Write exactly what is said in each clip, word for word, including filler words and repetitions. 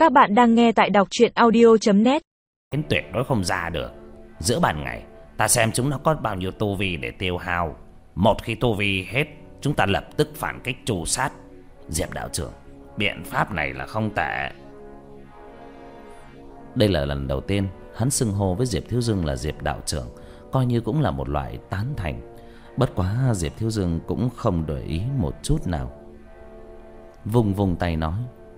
Các bạn đang nghe tại đọc truyện audio chấm net. Đến tuyệt đối không ra được. Giữa ban ngày ta xem chúng nó có bao nhiêu tu vi để tiêu hao. Một khi tu vi hết, chúng ta lập tức phản kích tru sát. Diệp đạo trưởng, biện pháp này là không tệ. Đây là lần đầu tiên hắn xưng hô với Diệp Thiếu Dương là Diệp đạo trưởng, coi như cũng là một loại tán thành. Bất quá Diệp Thiếu Dương cũng không để ý một chút nào, vùng vùng tay nói: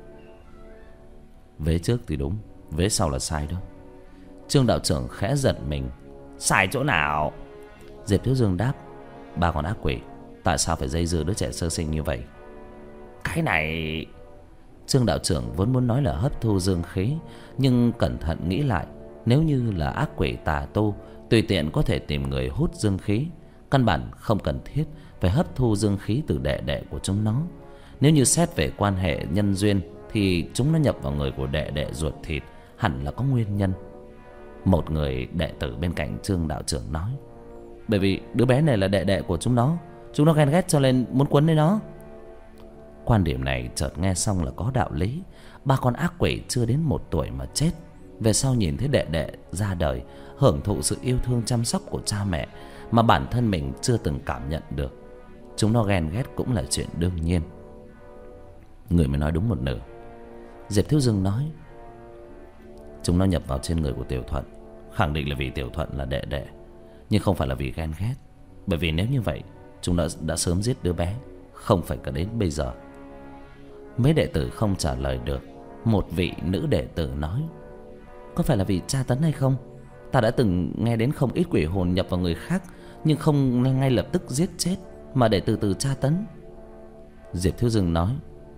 vế trước thì đúng, vế sau là sai đó. Trương đạo trưởng khẽ giật mình: sai chỗ nào? Diệp Thiếu Dương đáp: ba con ác quỷ, tại sao phải dây dưa đứa trẻ sơ sinh như vậy? Cái này... Trương đạo trưởng vốn muốn nói là hấp thu dương khí, nhưng cẩn thận nghĩ lại, nếu như là ác quỷ tà tu, tùy tiện có thể tìm người hút dương khí, căn bản không cần thiết phải hấp thu dương khí từ đệ đệ của chúng nó. Nếu như xét về quan hệ nhân duyên thì chúng nó nhập vào người của đệ đệ ruột thịt hẳn là có nguyên nhân. Một người đệ tử bên cạnh Trương đạo trưởng nói: bởi vì đứa bé này là đệ đệ của chúng nó, chúng nó ghen ghét cho nên muốn quấn lấy nó. Quan điểm này chợt nghe xong là có đạo lý. Ba con ác quỷ chưa đến một tuổi mà chết, về sau nhìn thấy đệ đệ ra đời, hưởng thụ sự yêu thương chăm sóc của cha mẹ mà bản thân mình chưa từng cảm nhận được, chúng nó ghen ghét cũng là chuyện đương nhiên. Người mới nói đúng một nửa. Diệp Thiếu Dương nói: chúng nó nhập vào trên người của Tiểu Thuận, khẳng định là vì Tiểu Thuận là đệ đệ, nhưng không phải là vì ghen ghét. Bởi vì nếu như vậy, chúng đã, đã sớm giết đứa bé, không phải cả đến bây giờ. Mấy đệ tử không trả lời được. Một vị nữ đệ tử nói: có phải là vì tra tấn hay không? Ta đã từng nghe đến không ít quỷ hồn nhập vào người khác, nhưng không ngay lập tức giết chết, mà để từ từ tra tấn. Diệp Thiếu Dương nói: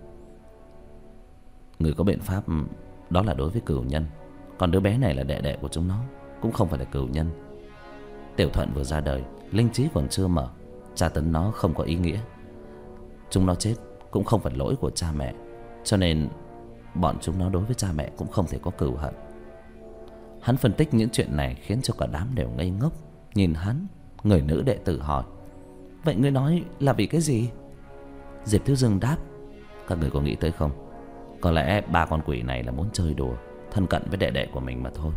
người có biện pháp, đó là đối với cửu nhân. Còn đứa bé này là đệ đệ của chúng nó, cũng không phải là cửu nhân. Tiểu Thuận vừa ra đời, linh trí còn chưa mở, tra tấn nó không có ý nghĩa. Chúng nó chết cũng không phải lỗi của cha mẹ, cho nên bọn chúng nó đối với cha mẹ cũng không thể có cừu hận. Hắn phân tích những chuyện này khiến cho cả đám đều ngây ngốc nhìn hắn. Người nữ đệ tử hỏi: vậy ngươi nói là vì cái gì? Diệp Thiếu Dương đáp: các người có nghĩ tới không, có lẽ ba con quỷ này là muốn chơi đùa, thân cận với đệ đệ của mình mà thôi.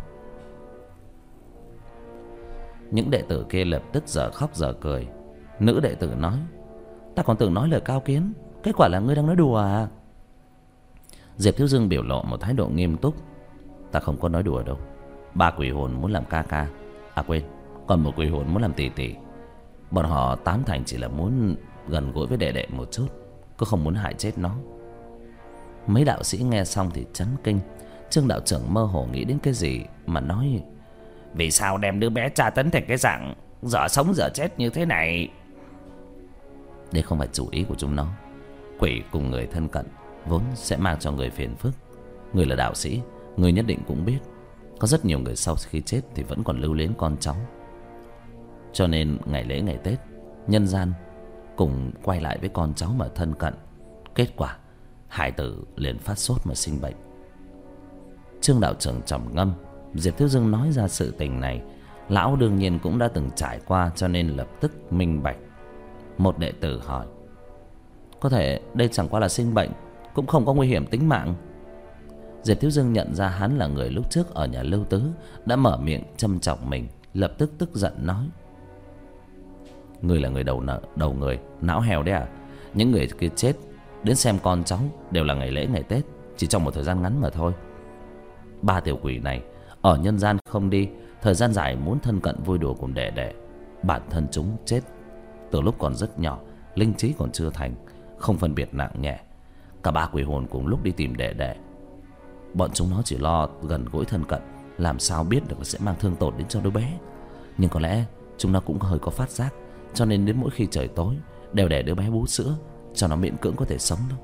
Những đệ tử kia lập tức giờ khóc giờ cười. Nữ đệ tử nói: ta còn tưởng nói lời cao kiến, kết quả là ngươi đang nói đùa à? Diệp Thiếu Dương biểu lộ một thái độ nghiêm túc: ta không có nói đùa đâu. Ba quỷ hồn muốn làm ca ca, à quên, còn một quỷ hồn muốn làm tỷ tỷ. Bọn họ tám thành chỉ là muốn gần gũi với đệ đệ một chút, cứ không muốn hại chết nó. Mấy đạo sĩ nghe xong thì chấn kinh. Trương đạo trưởng mơ hồ nghĩ đến cái gì mà nói: vì sao đem đứa bé tra tấn thành cái dạng dở sống dở chết như thế này? Đây không phải chủ ý của chúng nó. Quỷ cùng người thân cận vốn sẽ mang cho người phiền phức. Người là đạo sĩ, người nhất định cũng biết, có rất nhiều người sau khi chết thì vẫn còn lưu luyến con cháu. Cho nên ngày lễ ngày Tết, nhân gian cùng quay lại với con cháu mà thân cận. Kết quả hải tử liền phát sốt mà sinh bệnh. Trương đạo trưởng trầm ngâm. Diệp Thiếu Dương nói ra sự tình này, lão đương nhiên cũng đã từng trải qua, cho nên lập tức minh bạch. Một đệ tử hỏi: có thể đây chẳng qua là sinh bệnh, cũng không có nguy hiểm tính mạng. Diệp Thiếu Dương nhận ra hắn là người lúc trước ở nhà Lưu Tứ đã mở miệng châm chọc mình, lập tức tức giận nói: ngươi là người đầu nợ đầu người não heo đấy à? Những người kia chết đến xem con cháu đều là ngày lễ ngày Tết, chỉ trong một thời gian ngắn mà thôi. Ba tiểu quỷ này ở nhân gian không đi, thời gian dài muốn thân cận vui đùa cùng đệ đệ. Bản thân chúng chết từ lúc còn rất nhỏ, linh trí còn chưa thành, không phân biệt nặng nhẹ. Cả ba quỷ hồn cùng lúc đi tìm đệ đệ. Bọn chúng nó chỉ lo gần gũi thân cận, làm sao biết được sẽ mang thương tổn đến cho đứa bé. Nhưng có lẽ chúng nó cũng hơi có phát giác, cho nên đến mỗi khi trời tối đều để đứa bé bú sữa cho nó miễn cưỡng có thể sống đâu.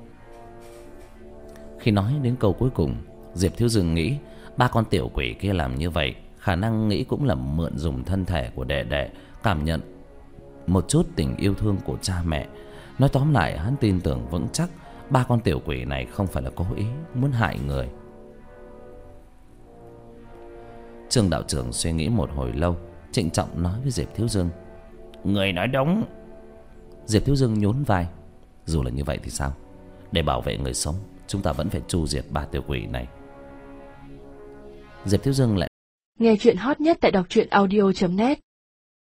Khi nói đến câu cuối cùng, Diệp Thiếu Dương nghĩ ba con tiểu quỷ kia làm như vậy, khả năng nghĩ cũng là mượn dùng thân thể của đệ đệ, cảm nhận một chút tình yêu thương của cha mẹ. Nói tóm lại, hắn tin tưởng vững chắc ba con tiểu quỷ này không phải là cố ý muốn hại người. Trương đạo trưởng suy nghĩ một hồi lâu, trịnh trọng nói với Diệp Thiếu Dương: người nói đúng. Diệp Thiếu Dương nhún vai: dù là như vậy thì sao? Để bảo vệ người sống, chúng ta vẫn phải tru diệt ba tiểu quỷ này. Diệp Thiếu Dương lại nghe chuyện hot nhất tại đọc truyện audio chấm net.